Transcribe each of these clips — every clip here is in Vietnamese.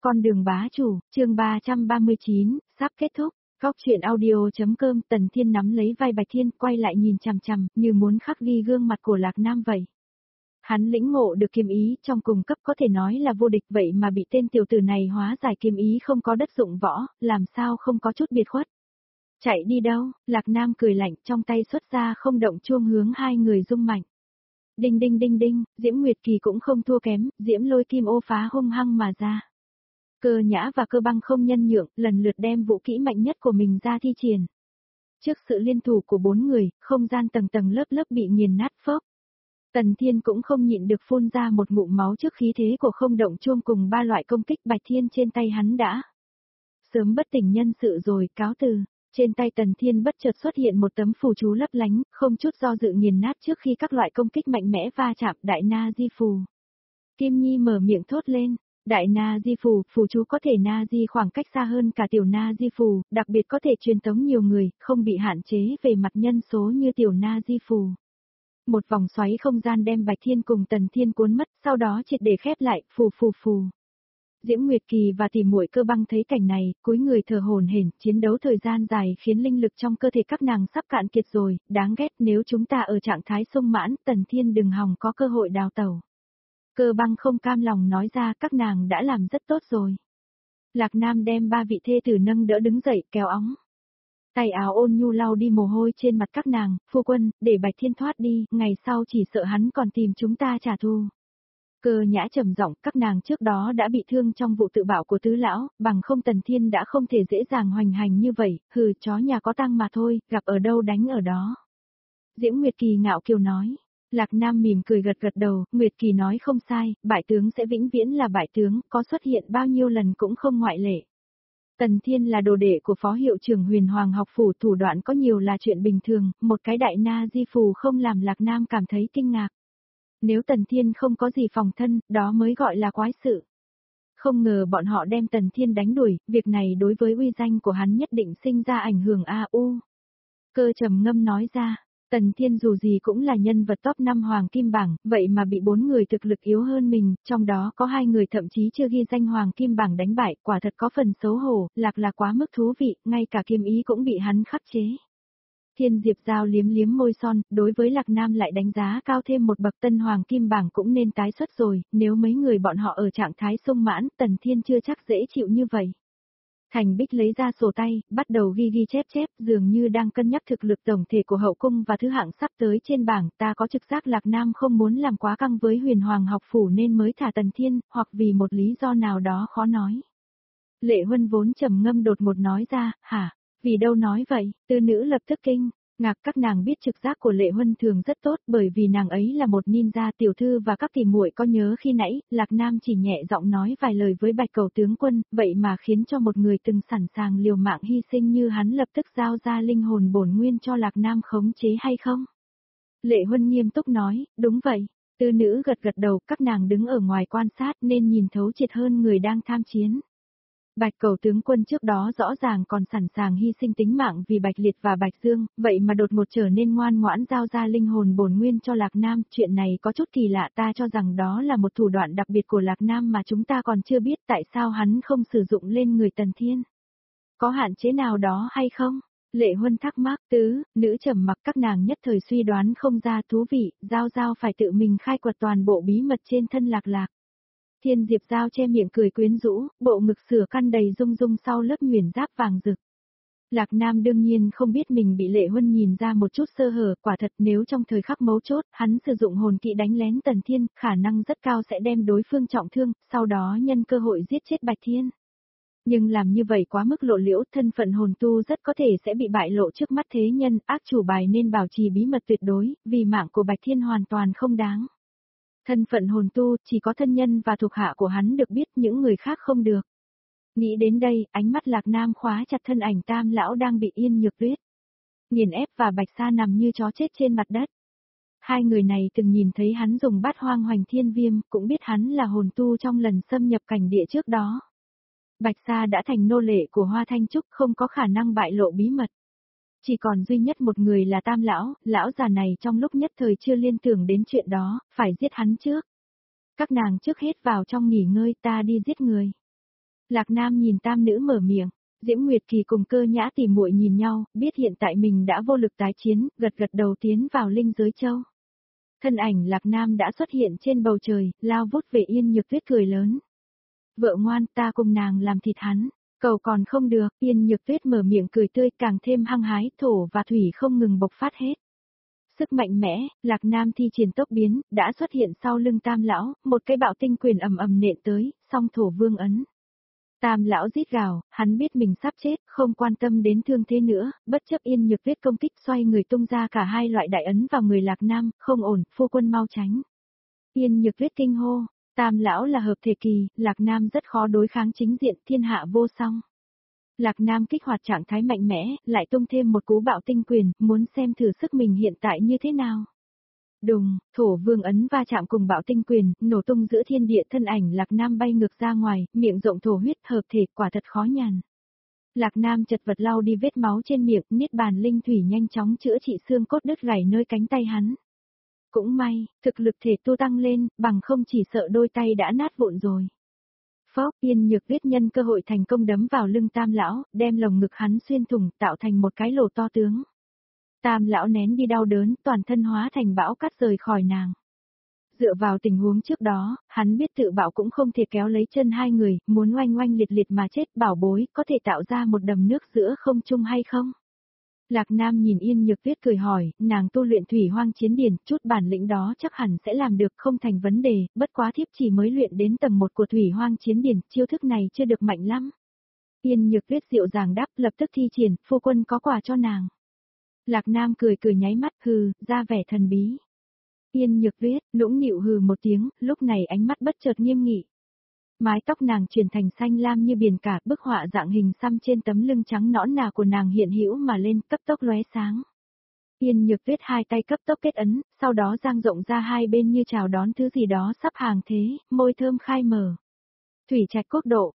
Con đường bá chủ, chương 339, sắp kết thúc. Góc truyện audio.com. Tần Thiên nắm lấy vai Bạch Thiên, quay lại nhìn chằm chằm, như muốn khắc ghi gương mặt của Lạc Nam vậy. Hắn lĩnh ngộ được kiếm ý trong cùng cấp, có thể nói là vô địch, vậy mà bị tên tiểu tử này hóa giải kiếm ý không có đất dụng võ, làm sao không có chút biệt khuất. Chạy đi đâu? Lạc Nam cười lạnh, trong tay xuất ra không động chuông hướng hai người rung mạnh. Đinh đinh đinh đinh, Diễm Nguyệt Kỳ cũng không thua kém, diễm lôi kim ô phá hung hăng mà ra. Cơ Nhã và Cơ Băng không nhân nhượng, lần lượt đem vũ kỹ mạnh nhất của mình ra thi triển. Trước sự liên thủ của bốn người, không gian tầng tầng lớp lớp bị nghiền nát phốc. Tần Thiên cũng không nhịn được phun ra một ngụm máu trước khí thế của không động chuông cùng ba loại công kích Bạch Thiên trên tay hắn đã. Sớm bất tỉnh nhân sự rồi, cáo từ. Trên tay Tần Thiên bất chợt xuất hiện một tấm phù chú lấp lánh, không chút do dự nghiền nát trước khi các loại công kích mạnh mẽ va chạm. Đại Na Di phù. Kim Nhi mở miệng thốt lên. Đại Na Di phù, phù chú có thể Na Di khoảng cách xa hơn cả tiểu Na Di phù, đặc biệt có thể truyền tống nhiều người, không bị hạn chế về mặt nhân số như tiểu Na Di phù. Một vòng xoáy không gian đem Bạch Thiên cùng Tần Thiên cuốn mất, sau đó triệt để khép lại, phù phù phù. Diễm Nguyệt Kỳ và tỷ muội Cơ Băng thấy cảnh này, cúi người thở hổn hển, chiến đấu thời gian dài khiến linh lực trong cơ thể các nàng sắp cạn kiệt rồi, đáng ghét, nếu chúng ta ở trạng thái sung mãn, Tần Thiên đừng hòng có cơ hội đào tẩu. Cơ Băng không cam lòng nói ra, các nàng đã làm rất tốt rồi. Lạc Nam đem ba vị thê tử nâng đỡ đứng dậy, kéo óng. Tay áo ôn nhu lau đi mồ hôi trên mặt các nàng, phu quân, để Bạch Thiên thoát đi, ngày sau chỉ sợ hắn còn tìm chúng ta trả thù. Cơ Nhã trầm giọng, các nàng trước đó đã bị thương trong vụ tự bạo của tứ lão, bằng không Tần Thiên đã không thể dễ dàng hoành hành như vậy, hừ, chó nhà có tang mà thôi, gặp ở đâu đánh ở đó. Diễm Nguyệt Kỳ ngạo kiều nói. Lạc Nam mỉm cười gật gật đầu, Nguyệt Kỳ nói không sai, bại tướng sẽ vĩnh viễn là bại tướng, có xuất hiện bao nhiêu lần cũng không ngoại lệ. Tần Thiên là đồ đệ của phó hiệu trưởng Huyền Hoàng học phủ, thủ đoạn có nhiều là chuyện bình thường, một cái đại Na Di phù không làm Lạc Nam cảm thấy kinh ngạc. Nếu Tần Thiên không có gì phòng thân, đó mới gọi là quái sự. Không ngờ bọn họ đem Tần Thiên đánh đuổi, việc này đối với uy danh của hắn nhất định sinh ra ảnh hưởng Cơ trầm ngâm nói ra. Tần Thiên dù gì cũng là nhân vật top 5 Hoàng Kim Bảng, vậy mà bị 4 người thực lực yếu hơn mình, trong đó có 2 người thậm chí chưa ghi danh Hoàng Kim Bảng đánh bại, quả thật có phần xấu hổ, Lạc là quá mức thú vị, ngay cả kiếm ý cũng bị hắn khắc chế. Thiên Diệp Giao liếm liếm môi son, đối với Lạc Nam lại đánh giá cao thêm một bậc, tân Hoàng Kim Bảng cũng nên tái xuất rồi, nếu mấy người bọn họ ở trạng thái sung mãn, Tần Thiên chưa chắc dễ chịu như vậy. Thành Bích lấy ra sổ tay, bắt đầu ghi chép, dường như đang cân nhắc thực lực tổng thể của hậu cung và thứ hạng sắp tới trên bảng, ta có trực giác Lạc Nam không muốn làm quá căng với Huyền Hoàng học phủ nên mới thả Tần Thiên, hoặc vì một lý do nào đó khó nói. Lệ Huân vốn trầm ngâm đột ngột nói ra, hả, vì đâu nói vậy, tư nữ lập tức kinh. Ngạc, các nàng biết trực giác của Lệ Huân thường rất tốt, bởi vì nàng ấy là một ninja. Tiểu thư và các tỷ muội có nhớ khi nãy, Lạc Nam chỉ nhẹ giọng nói vài lời với Bạch Cầu tướng quân, vậy mà khiến cho một người từng sẵn sàng liều mạng hy sinh như hắn lập tức giao ra linh hồn bổn nguyên cho Lạc Nam khống chế hay không? Lệ Huân nghiêm túc nói, đúng vậy. Tư nữ gật gật đầu, các nàng đứng ở ngoài quan sát nên nhìn thấu triệt hơn người đang tham chiến. Bạch Cầu tướng quân trước đó rõ ràng còn sẵn sàng hy sinh tính mạng vì Bạch Liệt và Bạch Dương, vậy mà đột ngột trở nên ngoan ngoãn giao ra linh hồn bổn nguyên cho Lạc Nam, chuyện này có chút kỳ lạ, ta cho rằng đó là một thủ đoạn đặc biệt của Lạc Nam mà chúng ta còn chưa biết, tại sao hắn không sử dụng lên người Tần Thiên. Có hạn chế nào đó hay không? Lệ Huân thắc mắc, tứ, nữ trầm mặc, các nàng nhất thời suy đoán không ra, thú vị, Giao phải tự mình khai quật toàn bộ bí mật trên thân Lạc. Thiên Diệp Giao che miệng cười quyến rũ, bộ ngực sửa căn đầy rung rung sau lớp nhuyễn giáp vàng rực. Lạc Nam đương nhiên không biết mình bị Lệ Huân nhìn ra một chút sơ hở, quả thật nếu trong thời khắc mấu chốt, hắn sử dụng hồn kỹ đánh lén Tần Thiên, khả năng rất cao sẽ đem đối phương trọng thương, sau đó nhân cơ hội giết chết Bạch Thiên. Nhưng làm như vậy quá mức lộ liễu, thân phận hồn tu rất có thể sẽ bị bại lộ trước mắt thế nhân, ác chủ bài nên bảo trì bí mật tuyệt đối, vì mạng của Bạch Thiên hoàn toàn không đáng. Thân phận hồn tu, chỉ có thân nhân và thuộc hạ của hắn được biết, những người khác không được. Nghĩ đến đây, ánh mắt Lạc Nam khóa chặt thân ảnh Tam lão đang bị Yên Nhược Tuyết nghiền ép và Bạch Sa nằm như chó chết trên mặt đất. Hai người này từng nhìn thấy hắn dùng bát hoang hoành thiên viêm, cũng biết hắn là hồn tu trong lần xâm nhập cảnh địa trước đó. Bạch Sa đã thành nô lệ của Hoa Thanh Trúc, không có khả năng bại lộ bí mật. Chỉ còn duy nhất một người là Tam lão, lão già này trong lúc nhất thời chưa liên tưởng đến chuyện đó, phải giết hắn trước. Các nàng trước hết vào trong nghỉ ngơi, ta đi giết người. Lạc Nam nhìn tam nữ mở miệng, Diễm Nguyệt Kỳ cùng Cơ Nhã tỉ muội nhìn nhau, biết hiện tại mình đã vô lực tái chiến, gật gật đầu tiến vào linh giới châu. Thân ảnh Lạc Nam đã xuất hiện trên bầu trời, lao vút về Yên Nhược Tuyết cười lớn. Vợ ngoan, ta cùng nàng làm thịt hắn. Cầu còn không được, Yên Nhược Tuyết mở miệng cười tươi càng thêm hăng hái, thổ và thủy không ngừng bộc phát hết. Sức mạnh mẽ, Lạc Nam thi triển tốc biến, đã xuất hiện sau lưng tam lão, một cái bạo tinh quyền ầm ầm nện tới, song thổ vương ấn. Tam lão rít gào, hắn biết mình sắp chết, không quan tâm đến thương thế nữa, bất chấp Yên Nhược Tuyết công kích xoay người tung ra cả hai loại đại ấn vào người Lạc Nam, không ổn, phu quân mau tránh. Yên Nhược Tuyết kinh hô, tam lão là hợp thể kỳ, Lạc Nam rất khó đối kháng chính diện, thiên hạ vô song. Lạc Nam kích hoạt trạng thái mạnh mẽ, lại tung thêm một cú bạo tinh quyền, muốn xem thử sức mình hiện tại như thế nào. Đùng, thổ vương ấn va chạm cùng bạo tinh quyền, nổ tung giữa thiên địa, thân ảnh Lạc Nam bay ngược ra ngoài, miệng rộng thổ huyết hợp thể, quả thật khó nhằn. Lạc Nam chật vật lau đi vết máu trên miệng, niết bàn linh thủy nhanh chóng chữa trị xương cốt đứt gãy nơi cánh tay hắn. Cũng may, thực lực thể tu tăng lên, bằng không chỉ sợ đôi tay đã nát vụn rồi. Phốc, Yên Nhược Tuyết nhân cơ hội thành công đấm vào lưng tam lão, đem lồng ngực hắn xuyên thủng, tạo thành một cái lỗ to tướng. Tam lão nén đi đau đớn, toàn thân hóa thành bão cát rời khỏi nàng. Dựa vào tình huống trước đó, hắn biết tự bảo cũng không thể kéo lấy chân hai người, muốn oanh oanh liệt liệt mà chết, bảo bối, có thể tạo ra một đầm nước giữa không trung hay không? Lạc Nam nhìn Yên Nhược Tuyết cười hỏi, nàng tu luyện thủy hoang chiến điển, chút bản lĩnh đó chắc hẳn sẽ làm được, không thành vấn đề, bất quá thiếp chỉ mới luyện đến tầng 1 của thủy hoang chiến điển, chiêu thức này chưa được mạnh lắm. Yên Nhược Tuyết dịu dàng đáp, lập tức thi triển, phu quân có quà cho nàng. Lạc Nam cười cười nháy mắt, hừ, ra vẻ thần bí. Yên Nhược Tuyết, nũng nịu hừ một tiếng, lúc này ánh mắt bất chợt nghiêm nghị. Mái tóc nàng chuyển thành xanh lam như biển cả, bức họa dạng hình xăm trên tấm lưng trắng nõn nà của nàng hiện hữu mà lên, cấp tốc lóe sáng. Yên Nhược Tuyết hai tay cấp tốc kết ấn, sau đó dang rộng ra hai bên như chào đón thứ gì đó sắp hàng thế, môi thơm khai mở. Thủy trạch quốc độ,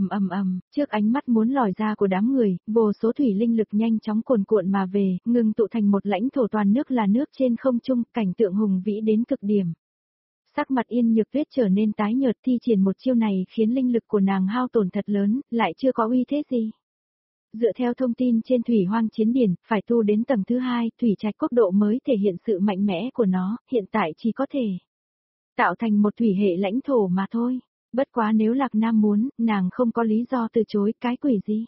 trước ánh mắt muốn lòi ra của đám người, vô số thủy linh lực nhanh chóng cuồn cuộn mà về, ngừng tụ thành một lãnh thổ toàn nước là nước trên không trung, cảnh tượng hùng vĩ đến cực điểm. Sắc mặt Yên Nhược Tuyết trở nên tái nhợt, thi triển một chiêu này khiến linh lực của nàng hao tổn thật lớn, lại chưa có uy thế gì. Dựa theo thông tin trên thủy hoang chiến điển, phải tu đến tầng thứ 2, thủy trạch quốc độ mới thể hiện sự mạnh mẽ của nó, hiện tại chỉ có thể tạo thành một thủy hệ lãnh thổ mà thôi. Bất quá nếu Lạc Nam muốn, nàng không có lý do từ chối, cái quỷ gì.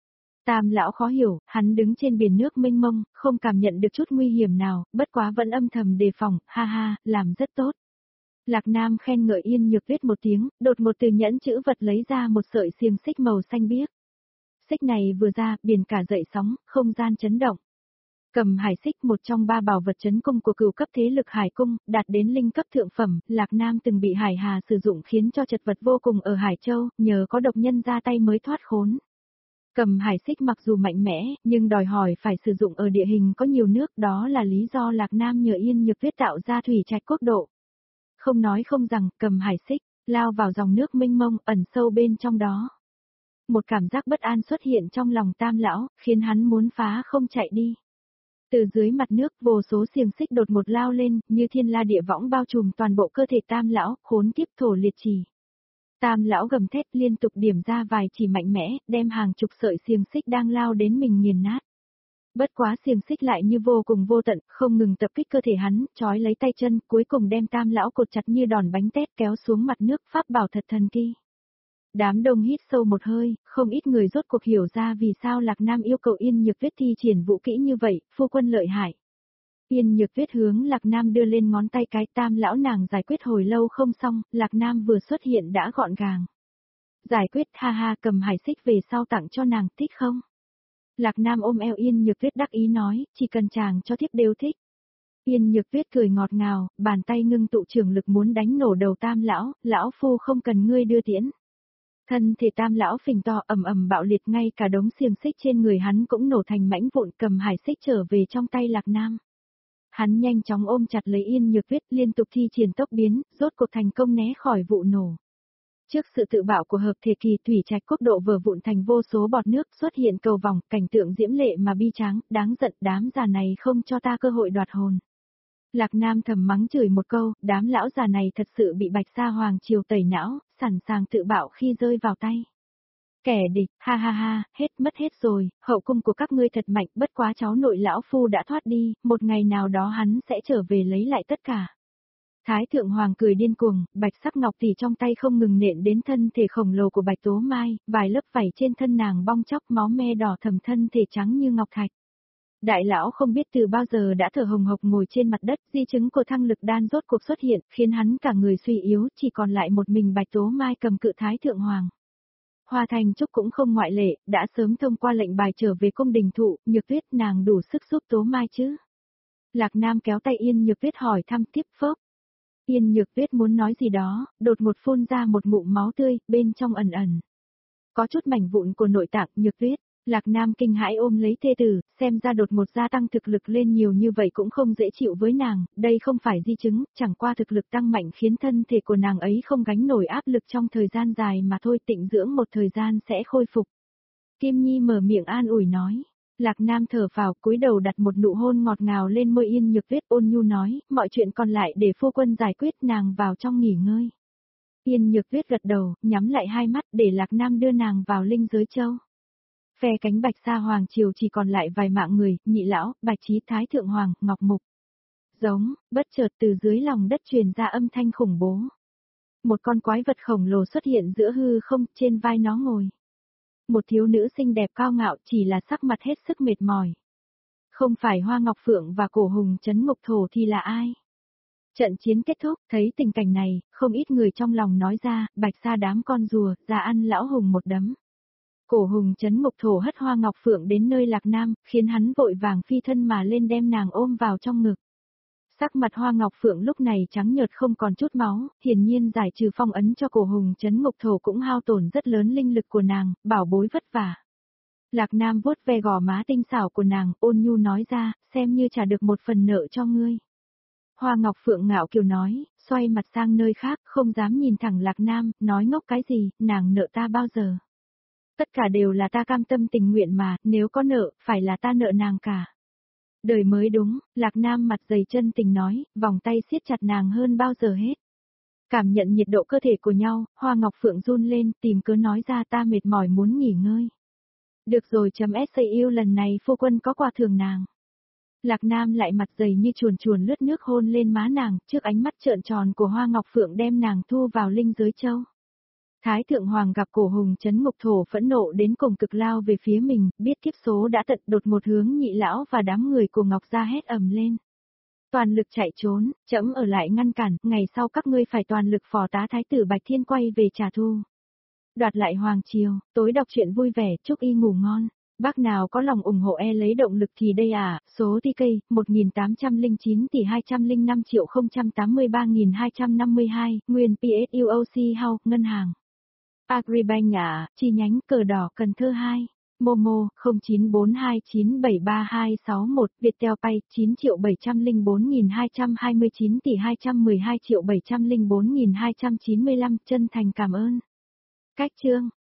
Tam lão khó hiểu, hắn đứng trên biển nước mênh mông, không cảm nhận được chút nguy hiểm nào, bất quá vẫn âm thầm đề phòng, ha ha, làm rất tốt. Lạc Nam khen ngợi Yên Nhược Tuyết một tiếng, đột một từ nhẫn chữ vật lấy ra một sợi xiềng xích màu xanh biếc. Xích này vừa ra, biển cả dậy sóng, không gian chấn động. Cầm hải xích, một trong 3 bảo vật chấn cung của cửu cấp thế lực hải cung, đạt đến linh cấp thượng phẩm, Lạc Nam từng bị Hải Hà sử dụng khiến cho chật vật vô cùng ở Hải Châu, nhờ có độc nhân ra tay mới thoát khốn. Cầm hải xích mặc dù mạnh mẽ, nhưng đòi hỏi phải sử dụng ở địa hình có nhiều nước, đó là lý do Lạc Nam nhờ Yên Nhược Tuyết tạo ra thủy trạch quốc độ. Không nói không rằng, cầm hải xích, lao vào dòng nước mênh mông, ẩn sâu bên trong đó. Một cảm giác bất an xuất hiện trong lòng tam lão, khiến hắn muốn phá không chạy đi. Từ dưới mặt nước, vô số xiềng xích đột một lao lên, như thiên la địa võng bao trùm toàn bộ cơ thể tam lão, khốn kiếp thổ liệt chỉ. Tam lão gầm thét liên tục điểm ra vài chỉ mạnh mẽ, đem hàng chục sợi xiềng xích đang lao đến mình nghiền nát. Bất quá xiềng xích lại như vô cùng vô tận, không ngừng tập kích cơ thể hắn, trói lấy tay chân, cuối cùng đem tam lão cột chặt như đòn bánh tét kéo xuống mặt nước, pháp bảo thật thần kỳ. Đám đông hít sâu một hơi, không ít người rốt cuộc hiểu ra vì sao Lạc Nam yêu cầu Yên Nhược Tuyết thi triển vũ kỹ như vậy, phu quân lợi hại. Yên Nhược Tuyết hướng Lạc Nam đưa lên ngón tay cái, tam lão nàng giải quyết hồi lâu không xong, Lạc Nam vừa xuất hiện đã gọn gàng. Giải quyết, ha ha, cầm hải xích về sau tặng cho nàng, thích không? Lạc Nam ôm eo Yên Nhược Tuyết đắc ý nói, chỉ cần chàng cho thiếp đều thích. Yên Nhược Tuyết cười ngọt ngào, bàn tay ngưng tụ trường lực muốn đánh nổ đầu tam lão, lão phu không cần ngươi đưa tiễn. Thân thể tam lão phình to ầm bạo liệt, ngay cả đống xiềng xích trên người hắn cũng nổ thành mảnh vụn, cầm hải xích trở về trong tay Lạc Nam. Hắn nhanh chóng ôm chặt lấy Yên Nhược Tuyết, liên tục thi triển tốc biến, rốt cuộc thành công né khỏi vụ nổ. Trước sự tự bạo của hợp thể kỳ, thủy trạch quốc độ vỡ vụn thành vô số bọt nước, xuất hiện cầu vòng, cảnh tượng diễm lệ mà bi tráng, đáng giận, đám già này không cho ta cơ hội đoạt hồn. Lạc Nam thầm mắng chửi một câu, đám lão già này thật sự bị Bạch Sa Hoàng triều tẩy não, sẵn sàng tự bạo khi rơi vào tay. Kẻ địch, ha ha ha, mất hết rồi, hậu cung của các ngươi thật mạnh, bất quá cháu nội lão phu đã thoát đi, một ngày nào đó hắn sẽ trở về lấy lại tất cả. Thái thượng hoàng cười điên cuồng, bạch sắc ngọc tỷ trong tay không ngừng nện đến thân thể khổng lồ của bạch tố mai, vài lớp vảy trên thân nàng bong chóc máu me đỏ thầm thân thể trắng như ngọc thạch. Đại lão không biết từ bao giờ đã thở hồng hộc ngồi trên mặt đất, di chứng của thăng lực đan rốt cuộc xuất hiện, khiến hắn cả người suy yếu, chỉ còn lại một mình bạch tố mai cầm cự thái thượng hoàng. Hoa Thành Trúc cũng không ngoại lệ, đã sớm thông qua lệnh bài trở về cung đình thụ, Nhược Tuyết nàng đủ sức giúp tố mai chứ. Lạc Nam kéo tay Yên Nhược Tuyết hỏi thăm tiếp phớp. Yên Nhược Tuyết muốn nói gì đó, đột ngột phun ra một ngụm máu tươi, bên trong ẩn ẩn. Có chút mảnh vụn của nội tạng. Nhược Tuyết, Lạc Nam kinh hãi ôm lấy thê tử, xem ra đột ngột gia tăng thực lực lên nhiều như vậy cũng không dễ chịu với nàng, đây không phải di chứng, chẳng qua thực lực tăng mạnh khiến thân thể của nàng ấy không gánh nổi áp lực trong thời gian dài mà thôi, tịnh dưỡng một thời gian sẽ khôi phục. Kim Nhi mở miệng an ủi nói. Lạc Nam thở phào cúi đầu đặt một nụ hôn ngọt ngào lên môi Yên Nhược Tuyết, ôn nhu nói, mọi chuyện còn lại để phu quân giải quyết, nàng vào trong nghỉ ngơi. Yên Nhược Tuyết gật đầu, nhắm lại hai mắt để Lạc Nam đưa nàng vào linh giới châu. Phe cánh Bạch Sa Hoàng Triều chỉ còn lại vài mạng người, Nhị Lão, Bạch Trí, Thái Thượng Hoàng, Ngọc Mục. Giống, bất chợt từ dưới lòng đất truyền ra âm thanh khủng bố. Một con quái vật khổng lồ xuất hiện giữa hư không, trên vai nó ngồi. Một thiếu nữ xinh đẹp cao ngạo, chỉ là sắc mặt hết sức mệt mỏi. Không phải Hoa Ngọc Phượng và Cổ Hùng Trấn Ngục Thổ thì là ai? Trận chiến kết thúc, thấy tình cảnh này, không ít người trong lòng nói ra, Bạch Sa đám con rùa, ra ăn lão hùng một đấm. Cổ Hùng Trấn Ngục Thổ hất Hoa Ngọc Phượng đến nơi Lạc Nam, khiến hắn vội vàng phi thân mà lên đem nàng ôm vào trong ngực. Sắc mặt Hoa Ngọc Phượng lúc này trắng nhợt không còn chút máu, hiển nhiên giải trừ phong ấn cho Cổ Hùng Trấn Ngục Thổ cũng hao tổn rất lớn linh lực của nàng, bảo bối vất vả. Lạc Nam vuốt ve gò má tinh xảo của nàng, ôn nhu nói ra, xem như trả được một phần nợ cho ngươi. Hoa Ngọc Phượng ngạo kiều nói, xoay mặt sang nơi khác, không dám nhìn thẳng Lạc Nam, nói ngốc cái gì, nàng nợ ta bao giờ. Tất cả đều là ta cam tâm tình nguyện mà, nếu có nợ, phải là ta nợ nàng cả. Đời mới đúng, Lạc Nam mặt dày chân tình nói, vòng tay siết chặt nàng hơn bao giờ hết. Cảm nhận nhiệt độ cơ thể của nhau, Hoa Ngọc Phượng run lên, tìm cớ nói ra ta mệt mỏi muốn nghỉ ngơi. Được rồi .SAU lần này phu quân có quà thưởng nàng. Lạc Nam lại mặt dày như chuồn chuồn lướt nước hôn lên má nàng, trước ánh mắt trợn tròn của Hoa Ngọc Phượng đem nàng thu vào linh giới châu. Thái Thượng Hoàng gặp Cổ Hùng Trấn Ngục Thổ phẫn nộ đến cùng cực lao về phía mình, biết kiếp số đã tận, đột một hướng Nhị Lão và đám người của Ngọc Gia hét ầm lên. Toàn lực chạy trốn, trẫm ở lại ngăn cản, ngày sau các ngươi phải toàn lực phò tá Thái tử Bạch Thiên quay về trả thù. Đoạt lại Hoàng Triều, tối đọc truyện vui vẻ, chúc y ngủ ngon. Bác nào có lòng ủng hộ lấy động lực thì đây à, số TK, 1809 tỷ 205 triệu 083.252, nguyên PSUOC House, ngân hàng. Agribank chi nhánh Cờ Đỏ Cần Thơ 2, Momo 0942973261, Viettel Pay 9.704.229 tỷ 212.704.295, chân thành cảm ơn. Cách chương